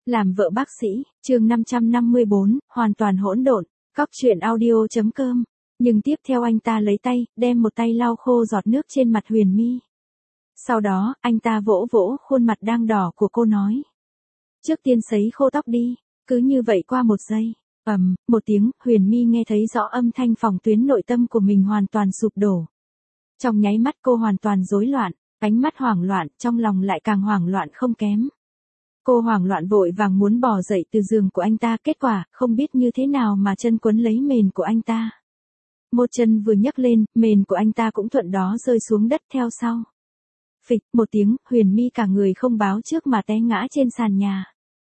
Làm vợ bác sĩ, chương 554, hoàn toàn hỗn độn, cóc truyện audio.com. Nhưng tiếp theo anh ta lấy tay, đem một tay lau khô giọt nước trên mặt Huyền My. Sau đó, anh ta vỗ vỗ khuôn mặt đang đỏ của cô nói. Trước tiên sấy khô tóc đi, cứ như vậy qua một giây. Một tiếng, Huyền My nghe thấy rõ âm thanh phòng tuyến nội tâm của mình hoàn toàn sụp đổ. Trong nháy mắt cô hoàn toàn rối loạn, ánh mắt hoảng loạn, trong lòng lại càng hoảng loạn không kém. Cô hoảng loạn vội vàng muốn bò dậy từ giường của anh ta, kết quả, không biết như thế nào mà chân quấn lấy mền của anh ta. Một chân vừa nhấc lên, mền của anh ta cũng thuận đó rơi xuống đất theo sau. Phịch, một tiếng, Huyền My cả người không báo trước mà té ngã trên sàn nhà.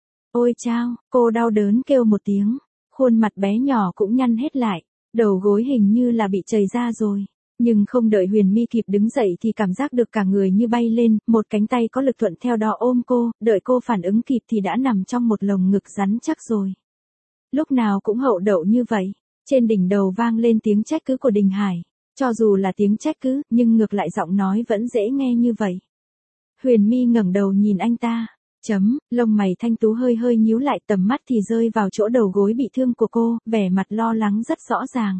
Ôi chao, cô đau đớn kêu một tiếng, khuôn mặt bé nhỏ cũng nhăn hết lại, đầu gối hình như là bị trầy ra rồi. Nhưng không đợi Huyền My kịp đứng dậy thì cảm giác được cả người như bay lên, một cánh tay có lực thuận theo đó ôm cô, đợi cô phản ứng kịp thì đã nằm trong một lồng ngực rắn chắc rồi. Lúc nào cũng hậu đậu như vậy, trên đỉnh đầu vang lên tiếng trách cứ của Đình Hải, cho dù là tiếng trách cứ, nhưng ngược lại giọng nói vẫn dễ nghe như vậy. Huyền My ngẩng đầu nhìn anh ta, lông mày thanh tú hơi hơi nhíu lại, tầm mắt thì rơi vào chỗ đầu gối bị thương của cô, vẻ mặt lo lắng rất rõ ràng.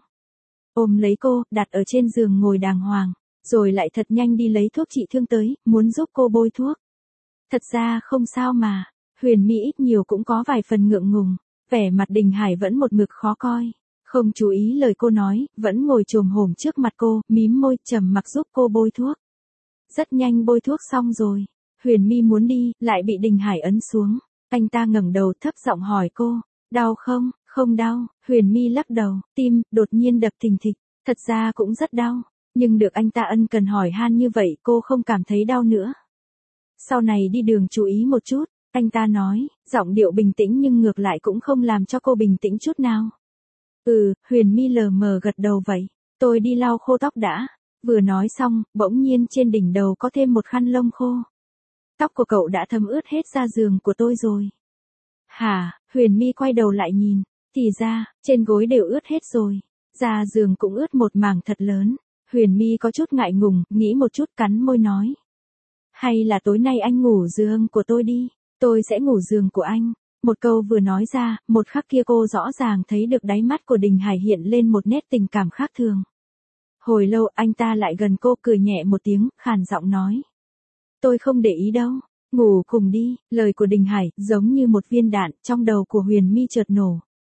Ôm lấy cô, đặt ở trên giường ngồi đàng hoàng, rồi lại thật nhanh đi lấy thuốc trị thương tới, muốn giúp cô bôi thuốc. Thật ra không sao mà, Huyền My ít nhiều cũng có vài phần ngượng ngùng, vẻ mặt Đình Hải vẫn một mực khó coi, không chú ý lời cô nói, vẫn ngồi chồm hổm trước mặt cô, mím môi, trầm mặc giúp cô bôi thuốc. Rất nhanh bôi thuốc xong rồi, Huyền My muốn đi, lại bị Đình Hải ấn xuống, anh ta ngẩng đầu thấp giọng hỏi cô, đau không? Không đau, Huyền My lắc đầu, tim đột nhiên đập thình thịch, thật ra cũng rất đau, nhưng được anh ta ân cần hỏi han như vậy cô không cảm thấy đau nữa. Sau này đi đường chú ý một chút, anh ta nói, giọng điệu bình tĩnh nhưng ngược lại cũng không làm cho cô bình tĩnh chút nào. Huyền My lờ mờ gật đầu vậy, tôi đi lau khô tóc đã. Vừa nói xong, bỗng nhiên trên đỉnh đầu có thêm một khăn lông khô. Tóc của cậu đã thấm ướt hết da giường của tôi rồi. Hả? Huyền My quay đầu lại nhìn. Thì ra, trên gối đều ướt hết rồi. Da giường cũng ướt một mảng thật lớn. Huyền My có chút ngại ngùng, nghĩ một chút cắn môi nói. Hay là tối nay anh ngủ giường của tôi đi, tôi sẽ ngủ giường của anh. Một câu vừa nói ra, một khắc kia cô rõ ràng thấy được đáy mắt của Đình Hải hiện lên một nét tình cảm khác thường. Hồi lâu anh ta lại gần cô cười nhẹ một tiếng, khàn giọng nói. Tôi không để ý đâu, ngủ cùng đi, lời của Đình Hải giống như một viên đạn trong đầu của Huyền My chợt nổ.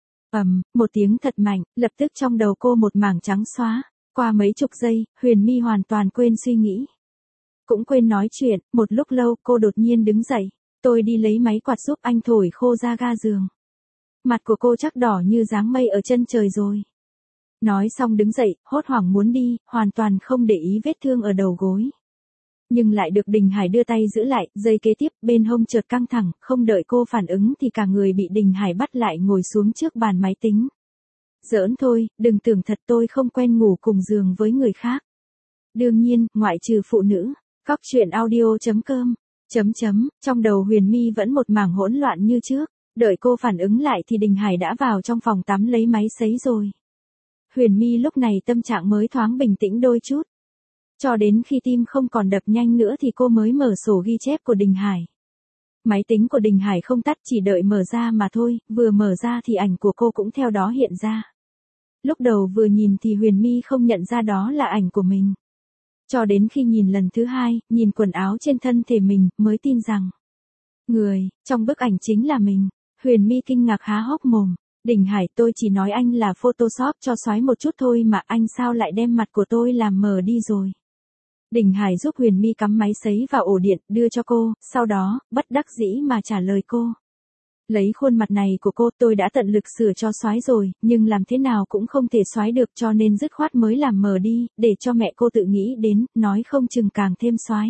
Một tiếng thật mạnh, lập tức trong đầu cô một mảng trắng xóa, qua mấy chục giây, Huyền My hoàn toàn quên suy nghĩ. Cũng quên nói chuyện, một lúc lâu cô đột nhiên đứng dậy, tôi đi lấy máy quạt giúp anh thổi khô ra ga giường. Mặt của cô chắc đỏ như dáng mây ở chân trời rồi. Nói xong đứng dậy, hốt hoảng muốn đi, hoàn toàn không để ý vết thương ở đầu gối. Nhưng lại được Đình Hải đưa tay giữ lại, giây kế tiếp, bên hông chợt căng thẳng, không đợi cô phản ứng thì cả người bị Đình Hải bắt lại ngồi xuống trước bàn máy tính. Giỡn thôi, đừng tưởng thật tôi không quen ngủ cùng giường với người khác. Đương nhiên, ngoại trừ phụ nữ, cóc truyện audio.com, trong đầu Huyền My vẫn một mảng hỗn loạn như trước, đợi cô phản ứng lại thì Đình Hải đã vào trong phòng tắm lấy máy sấy rồi. Huyền My lúc này tâm trạng mới thoáng bình tĩnh đôi chút. Cho đến khi tim không còn đập nhanh nữa thì cô mới mở sổ ghi chép của Đình Hải. Máy tính của Đình Hải không tắt, chỉ đợi mở ra mà thôi, vừa mở ra thì ảnh của cô cũng theo đó hiện ra. Lúc đầu vừa nhìn thì Huyền My không nhận ra đó là ảnh của mình. Cho đến khi nhìn lần thứ hai, nhìn quần áo trên thân thể mình, mới tin rằng người trong bức ảnh chính là mình. Huyền My kinh ngạc há hốc mồm. Đình Hải, tôi chỉ nói anh là Photoshop cho xoái một chút thôi mà anh sao lại đem mặt của tôi làm mờ đi rồi. Đình Hải giúp Huyền My cắm máy sấy vào ổ điện, đưa cho cô, sau đó, bất đắc dĩ mà trả lời cô. Lấy khuôn mặt này của cô, tôi đã tận lực sửa cho xoái rồi, nhưng làm thế nào cũng không thể xoái được cho nên dứt khoát mới làm mờ đi, để cho mẹ cô tự nghĩ đến, nói không chừng càng thêm xoái.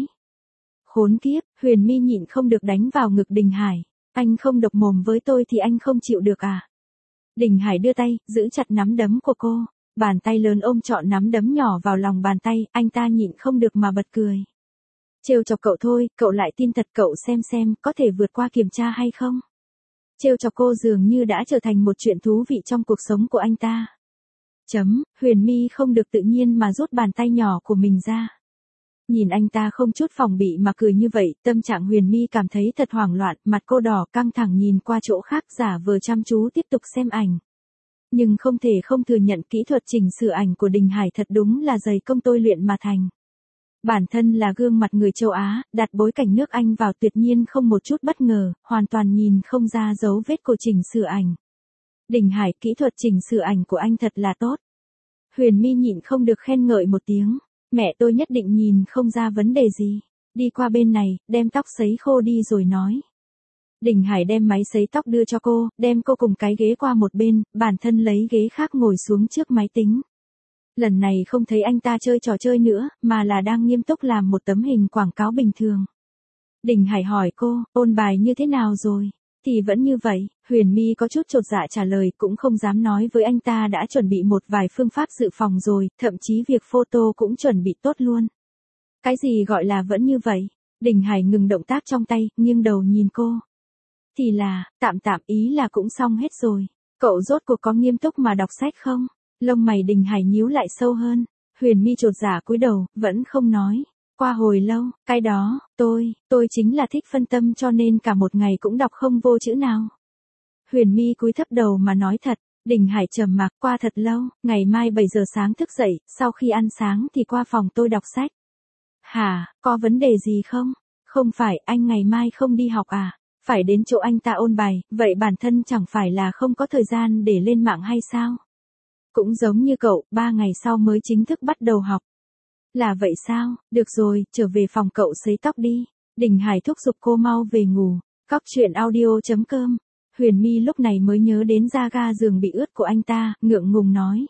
Khốn kiếp, Huyền My nhịn không được đánh vào ngực Đình Hải. Anh không độc mồm với tôi thì anh không chịu được à? Đình Hải đưa tay, giữ chặt nắm đấm của cô, bàn tay lớn ôm trọn nắm đấm nhỏ vào lòng bàn tay, anh ta nhịn không được mà bật cười. Trêu chọc cậu thôi, cậu lại tin thật, cậu xem, có thể vượt qua kiểm tra hay không? Trêu chọc cô dường như đã trở thành một chuyện thú vị trong cuộc sống của anh ta. Huyền My không được tự nhiên mà rút bàn tay nhỏ của mình ra. Nhìn anh ta không chút phòng bị mà cười như vậy, tâm trạng Huyền My cảm thấy thật hoảng loạn, mặt cô đỏ căng thẳng nhìn qua chỗ khác giả vờ chăm chú tiếp tục xem ảnh. Nhưng không thể không thừa nhận kỹ thuật chỉnh sửa ảnh của Đình Hải thật đúng là dày công tôi luyện mà thành. Bản thân là gương mặt người châu Á, đặt bối cảnh nước Anh vào tuyệt nhiên không một chút bất ngờ, hoàn toàn nhìn không ra dấu vết của chỉnh sửa ảnh. Đình Hải, kỹ thuật chỉnh sửa ảnh của anh thật là tốt. Huyền My nhịn không được khen ngợi một tiếng. Mẹ tôi nhất định nhìn không ra vấn đề gì. Đi qua bên này, đem tóc sấy khô đi rồi nói. Đình Hải đem máy sấy tóc đưa cho cô, đem cô cùng cái ghế qua một bên, bản thân lấy ghế khác ngồi xuống trước máy tính. Lần này không thấy anh ta chơi trò chơi nữa, mà là đang nghiêm túc làm một tấm hình quảng cáo bình thường. Đình Hải hỏi cô, ôn bài như thế nào rồi? Thì vẫn như vậy, Huyền My có chút chột dạ trả lời, cũng không dám nói với anh ta đã chuẩn bị một vài phương pháp dự phòng rồi, thậm chí việc photo cũng chuẩn bị tốt luôn. Cái gì gọi là vẫn như vậy? Đình Hải ngừng động tác trong tay, nghiêng đầu nhìn cô. Thì là, tạm ý là cũng xong hết rồi. Cậu rốt cuộc có nghiêm túc mà đọc sách không? Lông mày Đình Hải nhíu lại sâu hơn. Huyền My chột dạ cúi đầu, vẫn không nói. Qua hồi lâu, cái đó, tôi chính là thích phân tâm cho nên cả một ngày cũng đọc không vô chữ nào. Huyền My cúi thấp đầu mà nói thật. Đình Hải trầm mặc, qua thật lâu, ngày mai 7 giờ sáng thức dậy, sau khi ăn sáng thì qua phòng tôi đọc sách. Hả, có vấn đề gì không? Không phải, anh ngày mai không đi học à? Phải đến chỗ anh ta ôn bài, vậy bản thân chẳng phải là không có thời gian để lên mạng hay sao? Cũng giống như cậu, 3 ngày sau mới chính thức bắt đầu học. Là vậy sao? Được rồi, trở về phòng cậu sấy tóc đi. Đình Hải thúc giục cô mau về ngủ. Cóc truyện audio.com. Huyền My lúc này mới nhớ đến da ga giường bị ướt của anh ta, ngượng ngùng nói.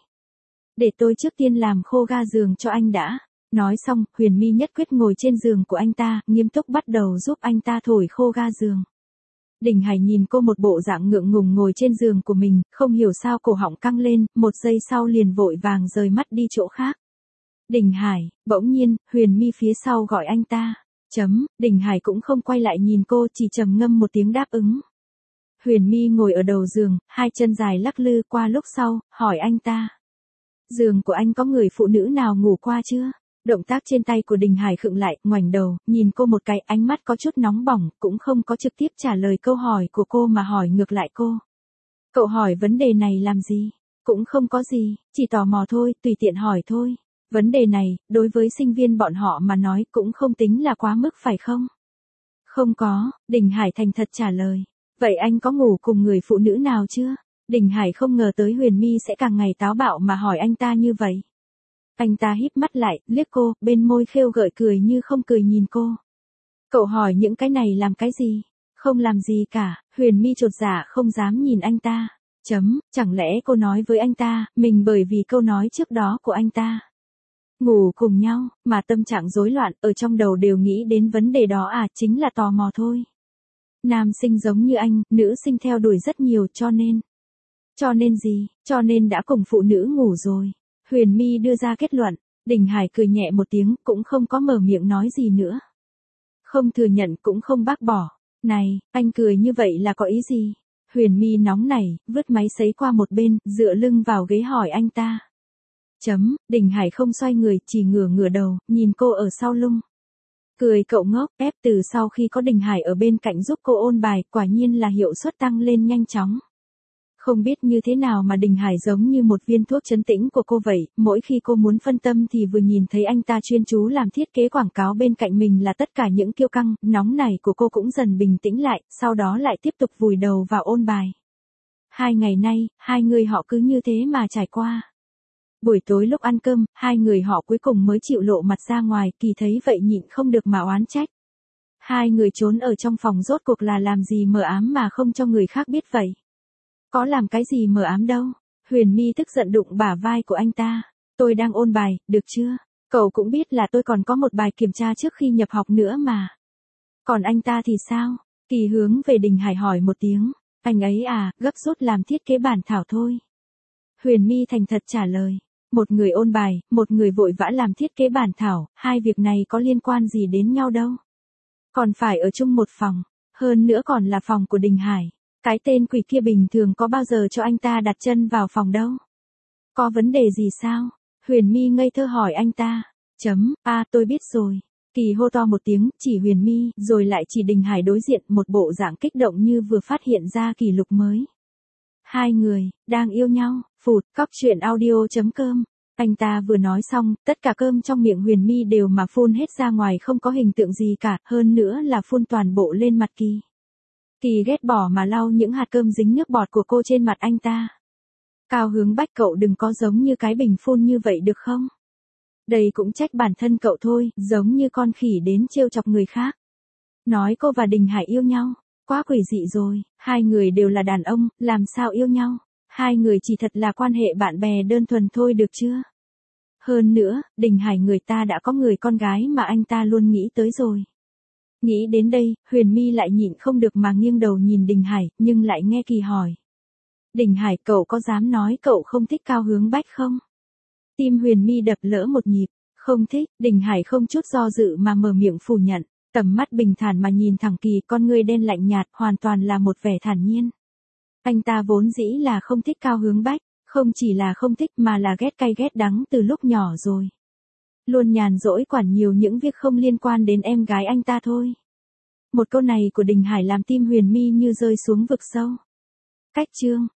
Để tôi trước tiên làm khô ga giường cho anh đã. Nói xong, Huyền My nhất quyết ngồi trên giường của anh ta, nghiêm túc bắt đầu giúp anh ta thổi khô ga giường. Đình Hải nhìn cô một bộ dạng ngượng ngùng ngồi trên giường của mình, không hiểu sao cổ họng căng lên, một giây sau liền vội vàng rời mắt đi chỗ khác. Đình Hải, bỗng nhiên, Huyền My phía sau gọi anh ta. Đình Hải cũng không quay lại nhìn cô, chỉ trầm ngâm một tiếng đáp ứng. Huyền My ngồi ở đầu giường, hai chân dài lắc lư, qua lúc sau, hỏi anh ta. Giường của anh có người phụ nữ nào ngủ qua chưa? Động tác trên tay của Đình Hải khựng lại, ngoảnh đầu, nhìn cô một cái, ánh mắt có chút nóng bỏng, cũng không có trực tiếp trả lời câu hỏi của cô mà hỏi ngược lại cô. Cậu hỏi vấn đề này làm gì? Cũng không có gì, chỉ tò mò thôi, tùy tiện hỏi thôi. Vấn đề này, đối với sinh viên bọn họ mà nói cũng không tính là quá mức phải không? Không có, Đình Hải thành thật trả lời. Vậy anh có ngủ cùng người phụ nữ nào chưa? Đình Hải không ngờ tới Huyền My sẽ càng ngày táo bạo mà hỏi anh ta như vậy. Anh ta híp mắt lại, liếc cô, bên môi khêu gợi cười như không cười nhìn cô. Cậu hỏi những cái này làm cái gì? Không làm gì cả, Huyền My chột dạ không dám nhìn anh ta. Chẳng lẽ cô nói với anh ta, mình bởi vì câu nói trước đó của anh ta. Ngủ cùng nhau, mà tâm trạng rối loạn, ở trong đầu đều nghĩ đến vấn đề đó à, chính là tò mò thôi. Nam sinh giống như anh, nữ sinh theo đuổi rất nhiều cho nên. Cho nên gì? Cho nên đã cùng phụ nữ ngủ rồi. Huyền My đưa ra kết luận, Đình Hải cười nhẹ một tiếng, cũng không có mở miệng nói gì nữa. Không thừa nhận cũng không bác bỏ. Này, anh cười như vậy là có ý gì? Huyền My nóng nảy, vứt máy sấy qua một bên, dựa lưng vào ghế hỏi anh ta. Đình Hải không xoay người, chỉ ngửa đầu, nhìn cô ở sau lưng. Cười cậu ngốc, ép từ sau khi có Đình Hải ở bên cạnh giúp cô ôn bài, quả nhiên là hiệu suất tăng lên nhanh chóng. Không biết như thế nào mà Đình Hải giống như một viên thuốc trấn tĩnh của cô vậy, mỗi khi cô muốn phân tâm thì vừa nhìn thấy anh ta chuyên chú làm thiết kế quảng cáo bên cạnh mình là tất cả những kiêu căng, nóng nảy của cô cũng dần bình tĩnh lại, sau đó lại tiếp tục vùi đầu vào ôn bài. 2 ngày nay, hai người họ cứ như thế mà trải qua. Buổi tối lúc ăn cơm, hai người họ cuối cùng mới chịu lộ mặt ra ngoài, Kỳ thấy vậy nhịn không được mà oán trách. Hai người trốn ở trong phòng rốt cuộc là làm gì mờ ám mà không cho người khác biết vậy? Có làm cái gì mờ ám đâu. Huyền My tức giận đụng bả vai của anh ta. Tôi đang ôn bài, được chưa? Cậu cũng biết là tôi còn có một bài kiểm tra trước khi nhập học nữa mà. Còn anh ta thì sao? Kỳ hướng về Đình Hải hỏi một tiếng. Anh ấy à, gấp rút làm thiết kế bản thảo thôi. Huyền My thành thật trả lời. Một người ôn bài, một người vội vã làm thiết kế bản thảo, hai việc này có liên quan gì đến nhau đâu. Còn phải ở chung một phòng, hơn nữa còn là phòng của Đình Hải. Cái tên quỷ kia bình thường có bao giờ cho anh ta đặt chân vào phòng đâu. Có vấn đề gì sao? Huyền My ngây thơ hỏi anh ta. Tôi biết rồi. Kỳ hô to một tiếng, chỉ Huyền My, rồi lại chỉ Đình Hải đối diện, một bộ dạng kích động như vừa phát hiện ra kỷ lục mới. Hai người, đang yêu nhau, phụt, cóc truyện audio.com. Anh ta vừa nói xong, tất cả cơm trong miệng Huyền My đều mà phun hết ra ngoài, không có hình tượng gì cả, hơn nữa là phun toàn bộ lên mặt Kỳ. Kỳ ghét bỏ mà lau những hạt cơm dính nước bọt của cô trên mặt anh ta. Cao Hướng Bách, cậu đừng có giống như cái bình phun như vậy được không? Đây cũng trách bản thân cậu thôi, giống như con khỉ đến trêu chọc người khác. Nói cô và Đình Hải yêu nhau, quá quỷ dị rồi, hai người đều là đàn ông, làm sao yêu nhau? Hai người chỉ thật là quan hệ bạn bè đơn thuần thôi được chưa? Hơn nữa, Đình Hải người ta đã có người con gái mà anh ta luôn nghĩ tới rồi. Nghĩ đến đây, Huyền My lại nhịn không được mà nghiêng đầu nhìn Đình Hải, nhưng lại nghe Kỳ hỏi. Đình Hải, cậu có dám nói cậu không thích Cao Hướng Bách không? Tim Huyền My đập lỡ một nhịp, không thích, Đình Hải không chút do dự mà mở miệng phủ nhận, tầm mắt bình thản mà nhìn thẳng Kỳ, con ngươi đen lạnh nhạt, hoàn toàn là một vẻ thản nhiên. Anh ta vốn dĩ là không thích Cao Hướng Bách, không chỉ là không thích mà là ghét cay ghét đắng từ lúc nhỏ rồi. Luôn nhàn rỗi quản nhiều những việc không liên quan đến em gái anh ta thôi. Một câu này của Đình Hải làm tim Huyền My như rơi xuống vực sâu. Cách chương